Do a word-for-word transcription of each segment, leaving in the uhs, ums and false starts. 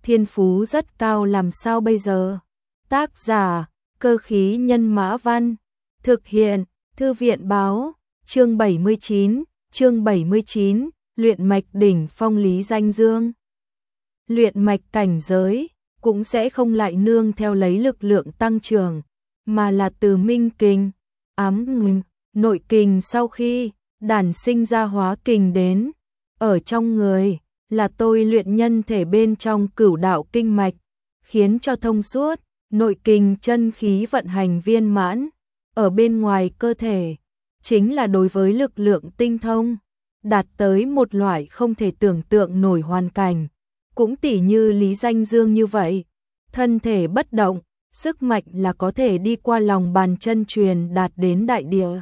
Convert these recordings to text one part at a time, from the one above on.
thiên phú rất cao làm sao bây giờ? Tác giả, Cơ khí nhân mã văn. Thực hiện, Thư viện báo, chương bảy mươi chín, chương bảy mươi chín, luyện mạch đỉnh phong Lý Danh Dương. Luyện mạch cảnh giới, cũng sẽ không lại nương theo lấy lực lượng tăng trưởng, mà là từ minh kình, ám ngừng, nội kình sau khi đản sinh ra hóa kình đến, ở trong người, là tôi luyện nhân thể bên trong cửu đạo kinh mạch, khiến cho thông suốt, nội kình chân khí vận hành viên mãn, ở bên ngoài cơ thể, chính là đối với lực lượng tinh thông, đạt tới một loại không thể tưởng tượng nổi hoàn cảnh, cũng tỉ như Lý Danh Dương như vậy, thân thể bất động, sức mạnh là có thể đi qua lòng bàn chân truyền đạt đến đại địa,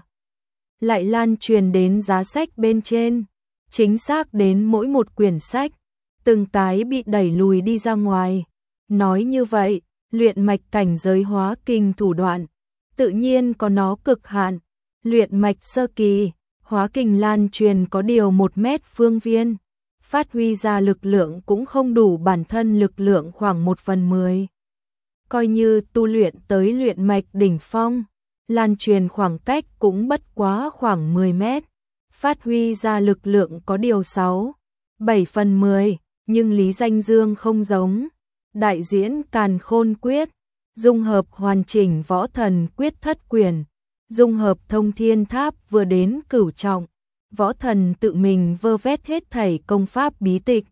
lại lan truyền đến giá sách bên trên, chính xác đến mỗi một quyển sách, từng cái bị đẩy lùi đi ra ngoài. Nói như vậy, luyện mạch cảnh giới hóa kinh thủ đoạn, tự nhiên có nó cực hạn, luyện mạch sơ kỳ, hóa kinh lan truyền có điều một mét phương viên, phát huy ra lực lượng cũng không đủ bản thân lực lượng khoảng một phần mười. Coi như tu luyện tới luyện mạch đỉnh phong, lan truyền khoảng cách cũng bất quá khoảng mười mét, phát huy ra lực lượng có điều sáu, bảy phần mười, nhưng Lý Danh Dương không giống, đại diễn Càn Khôn Quyết, dung hợp hoàn chỉnh Võ Thần Quyết thất quyền, dung hợp Thông Thiên Tháp vừa đến cửu trọng, Võ Thần tự mình vơ vét hết thảy công pháp bí tịch.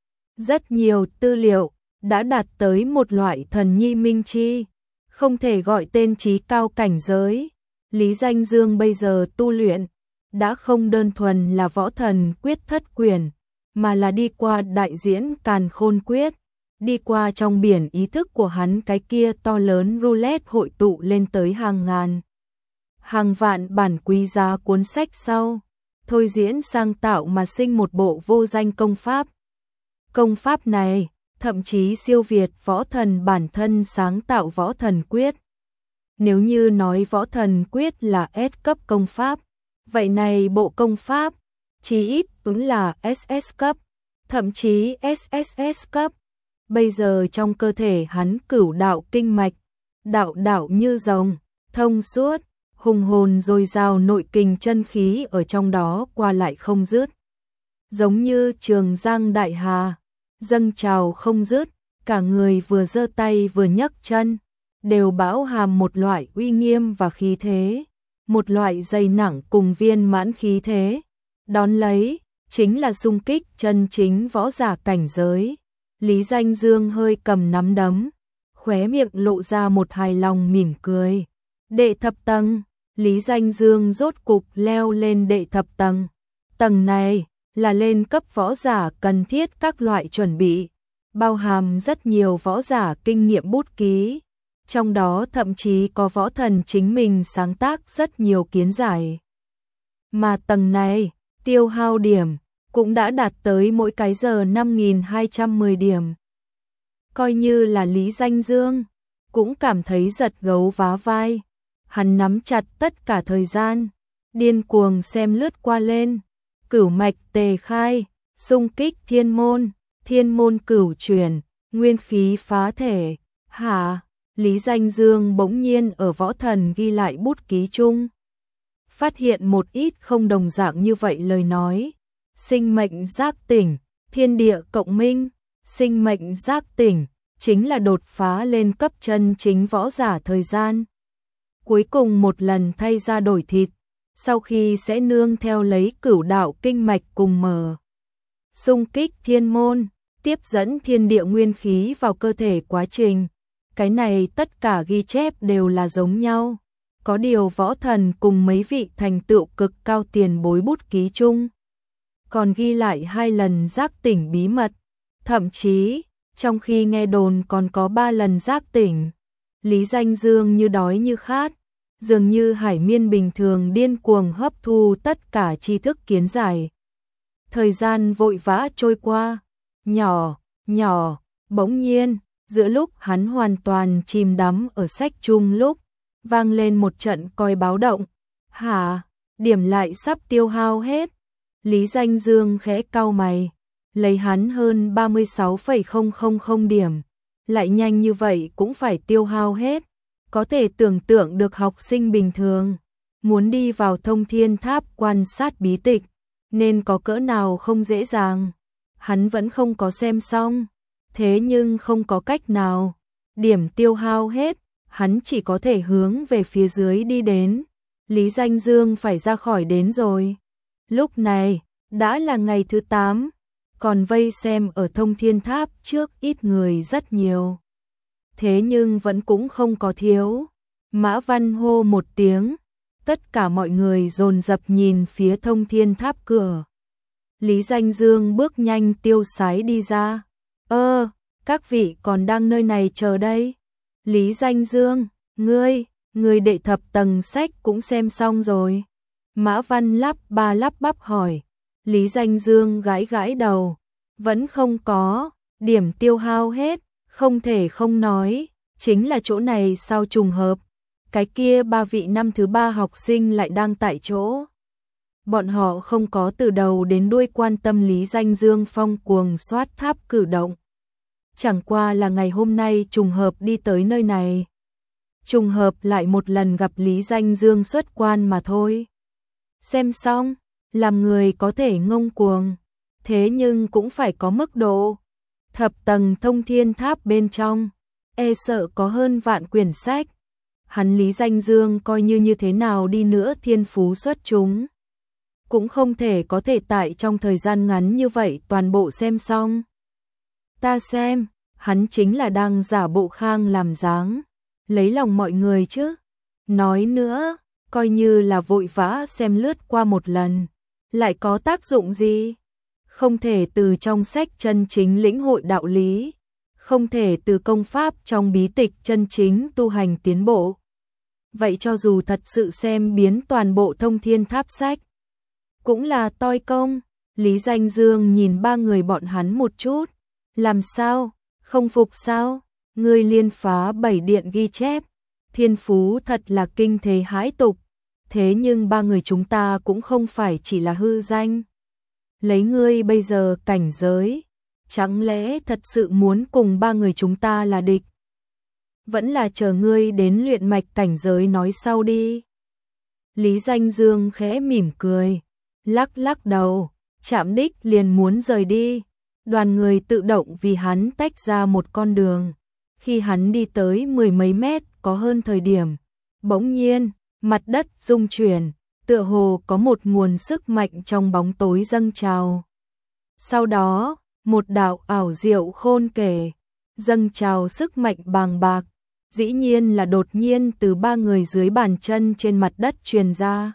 Rất nhiều tư liệu đã đạt tới một loại thần nhi minh chi, không thể gọi tên trí cao cảnh giới. Lý Danh Dương bây giờ tu luyện đã không đơn thuần là Võ Thần Quyết thất quyền, mà là đi qua đại diễn Càn Khôn Quyết, đi qua trong biển ý thức của hắn cái kia to lớn roulette hội tụ lên tới hàng ngàn, hàng vạn bản quý giá cuốn sách sau, thôi diễn sang tạo mà sinh một bộ vô danh công pháp. Công pháp này thậm chí siêu việt Võ Thần bản thân sáng tạo Võ Thần Quyết. Nếu như nói Võ Thần Quyết là S cấp công pháp, vậy này bộ công pháp chí ít cũng là ét ét cấp, thậm chí ét ét ét cấp. Bây giờ trong cơ thể hắn cửu đạo kinh mạch, đạo đạo như rồng, thông suốt, hùng hồn dồi dào nội kình chân khí ở trong đó qua lại không dứt. Giống như Trường Giang đại hà, dâng trào không dứt, cả người vừa giơ tay vừa nhấc chân, đều bão hàm một loại uy nghiêm và khí thế, một loại dày nặng cùng viên mãn khí thế. Đón lấy, chính là xung kích chân chính võ giả cảnh giới. Lý Danh Dương hơi cầm nắm đấm, khóe miệng lộ ra một hài lòng mỉm cười. Đệ thập tầng, Lý Danh Dương rốt cục leo lên đệ thập tầng. Tầng này là lên cấp võ giả cần thiết các loại chuẩn bị, bao hàm rất nhiều võ giả kinh nghiệm bút ký, trong đó thậm chí có võ thần chính mình sáng tác rất nhiều kiến giải. Mà tầng này, tiêu hao điểm cũng đã đạt tới mỗi cái giờ năm nghìn hai trăm mười điểm. Coi như là Lý Danh Dương, cũng cảm thấy giật gấu vá vai. Hắn nắm chặt tất cả thời gian, điên cuồng xem lướt qua lên. Cửu mạch tề khai, xung kích thiên môn, thiên môn cửu chuyển, nguyên khí phá thể. Hả? Lý Danh Dương bỗng nhiên ở Võ Thần ghi lại bút ký chung, phát hiện một ít không đồng dạng như vậy lời nói. Sinh mệnh giác tỉnh, thiên địa cộng minh, sinh mệnh giác tỉnh, chính là đột phá lên cấp chân chính võ giả thời gian. Cuối cùng một lần thay ra đổi thịt, sau khi sẽ nương theo lấy cửu đạo kinh mạch cùng mở. Xung kích thiên môn, tiếp dẫn thiên địa nguyên khí vào cơ thể quá trình. Cái này tất cả ghi chép đều là giống nhau. Có điều Võ Thần cùng mấy vị thành tựu cực cao tiền bối bút ký chung, còn ghi lại hai lần giác tỉnh bí mật, thậm chí, trong khi nghe đồn còn có ba lần giác tỉnh. Lý Danh Dương như đói như khát, dường như hải miên bình thường điên cuồng hấp thu tất cả tri thức kiến giải. Thời gian vội vã trôi qua, nhỏ, nhỏ, bỗng nhiên, giữa lúc hắn hoàn toàn chìm đắm ở sách chung lúc, vang lên một trận còi báo động. Hả? Điểm lại sắp tiêu hao hết. Lý Danh Dương khẽ cau mày, lấy hắn hơn ba mươi sáu phẩy không không không điểm, lại nhanh như vậy cũng phải tiêu hao hết, có thể tưởng tượng được học sinh bình thường muốn đi vào Thông Thiên Tháp quan sát bí tịch nên có cỡ nào không dễ dàng. Hắn vẫn không có xem xong, thế nhưng không có cách nào, điểm tiêu hao hết, hắn chỉ có thể hướng về phía dưới đi đến. Lý Danh Dương phải ra khỏi đến rồi. Lúc này, đã là ngày thứ tám, còn vây xem ở Thông Thiên Tháp trước ít người rất nhiều. Thế nhưng vẫn cũng không có thiếu. Mã Văn hô một tiếng, tất cả mọi người dồn dập nhìn phía Thông Thiên Tháp cửa. Lý Danh Dương bước nhanh tiêu sái đi ra. Ơ, các vị còn đang nơi này chờ đây. Lý Danh Dương, ngươi, ngươi đệ thập tầng sách cũng xem xong rồi. Mã Văn lắp ba lắp bắp hỏi. Lý Danh Dương gãi gãi đầu. Vẫn không có, điểm tiêu hao hết, không thể không nói, chính là chỗ này sao trùng hợp. Cái kia ba vị năm thứ ba học sinh lại đang tại chỗ. Bọn họ không có từ đầu đến đuôi quan tâm Lý Danh Dương phong cuồng soát tháp cử động. Chẳng qua là ngày hôm nay trùng hợp đi tới nơi này. Trùng hợp lại một lần gặp Lý Danh Dương xuất quan mà thôi. Xem xong, làm người có thể ngông cuồng, thế nhưng cũng phải có mức độ. Thập tầng Thông Thiên Tháp bên trong, e sợ có hơn vạn quyển sách. Hắn Lý Danh Dương coi như như thế nào đi nữa thiên phú xuất chúng, cũng không thể có thể tại trong thời gian ngắn như vậy toàn bộ xem xong. Ta xem, hắn chính là đang giả bộ khang làm dáng, lấy lòng mọi người chứ. Nói nữa, coi như là vội vã xem lướt qua một lần, lại có tác dụng gì? Không thể từ trong sách chân chính lĩnh hội đạo lý, không thể từ công pháp trong bí tịch chân chính tu hành tiến bộ. Vậy cho dù thật sự xem biến toàn bộ Thông Thiên Tháp sách, cũng là toi công. Lý Danh Dương nhìn ba người bọn hắn một chút. Làm sao? Không phục sao? Ngươi liên phá bảy điện ghi chép, thiên phú thật là kinh thế hãi tục. Thế nhưng ba người chúng ta cũng không phải chỉ là hư danh. Lấy ngươi bây giờ cảnh giới, chẳng lẽ thật sự muốn cùng ba người chúng ta là địch? Vẫn là chờ ngươi đến luyện mạch cảnh giới nói sau đi. Lý Danh Dương khẽ mỉm cười, lắc lắc đầu, chạm đích liền muốn rời đi. Đoàn người tự động vì hắn tách ra một con đường. Khi hắn đi tới mười mấy mét có hơn thời điểm, bỗng nhiên, mặt đất rung chuyển, tựa hồ có một nguồn sức mạnh trong bóng tối dâng trào. Sau đó, một đạo ảo diệu khôn kể, dâng trào sức mạnh bàng bạc, dĩ nhiên là đột nhiên từ ba người dưới bàn chân trên mặt đất truyền ra.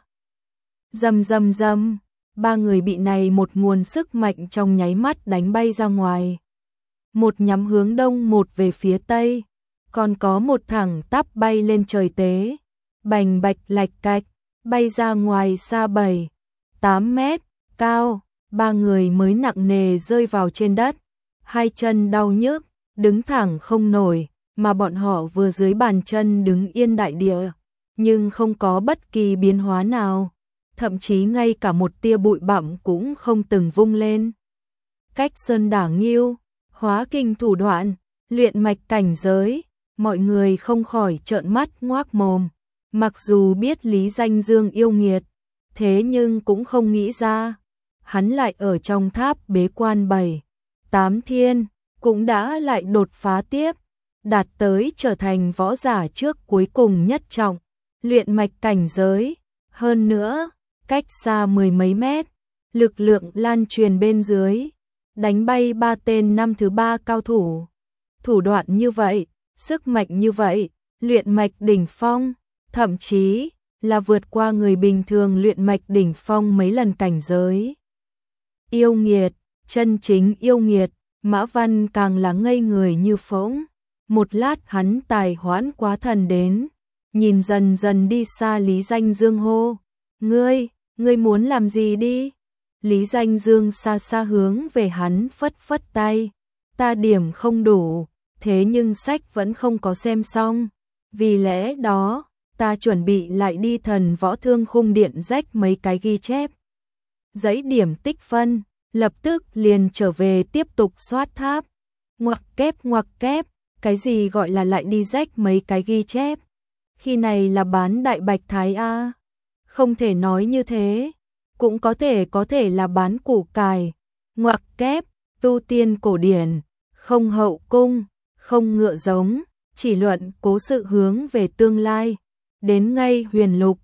Rầm rầm rầm, ba người bị này một nguồn sức mạnh trong nháy mắt đánh bay ra ngoài. Một nhắm hướng đông, một về phía tây, còn có một thẳng tắp bay lên trời tế, bành bạch lạch cạch, bay ra ngoài xa bảy, tám mét cao, ba người mới nặng nề rơi vào trên đất, hai chân đau nhức, đứng thẳng không nổi, mà bọn họ vừa dưới bàn chân đứng yên đại địa, nhưng không có bất kỳ biến hóa nào, thậm chí ngay cả một tia bụi bặm cũng không từng vung lên. Cách sơn đả nghiêu, hóa kinh thủ đoạn, luyện mạch cảnh giới, mọi người không khỏi trợn mắt ngoác mồm. Mặc dù biết Lý Danh Dương yêu nghiệt, thế nhưng cũng không nghĩ ra, hắn lại ở trong tháp bế quan bảy, tám thiên, cũng đã lại đột phá tiếp, đạt tới trở thành võ giả trước cuối cùng nhất trọng, luyện mạch cảnh giới. Hơn nữa, cách xa mười mấy mét, lực lượng lan truyền bên dưới, đánh bay ba tên năm thứ ba cao thủ. Thủ đoạn như vậy, sức mạnh như vậy, luyện mạch đỉnh phong, thậm chí là vượt qua người bình thường luyện mạch đỉnh phong mấy lần cảnh giới. Yêu nghiệt, chân chính yêu nghiệt, Mã Văn càng là ngây người như phỗng. Một lát hắn tài hoãn quá thần đến, nhìn dần dần đi xa Lý Danh Dương hô, ngươi, ngươi muốn làm gì đi? Lý Danh Dương xa xa hướng về hắn phất phất tay, ta điểm không đủ, thế nhưng sách vẫn không có xem xong, vì lẽ đó, ta chuẩn bị lại đi Thần Võ Thương Khung Điện rách mấy cái ghi chép. Giấy điểm tích phân, lập tức liền trở về tiếp tục soát tháp. Ngoặc kép ngoặc kép, cái gì gọi là lại đi rách mấy cái ghi chép. Khi này là bán đại bạch thái a. Không thể nói như thế, cũng có thể có thể là bán củ cải. Ngoặc kép, tu tiên cổ điển, không hậu cung, không ngựa giống, chỉ luận cố sự hướng về tương lai. Đến ngay huyền lục,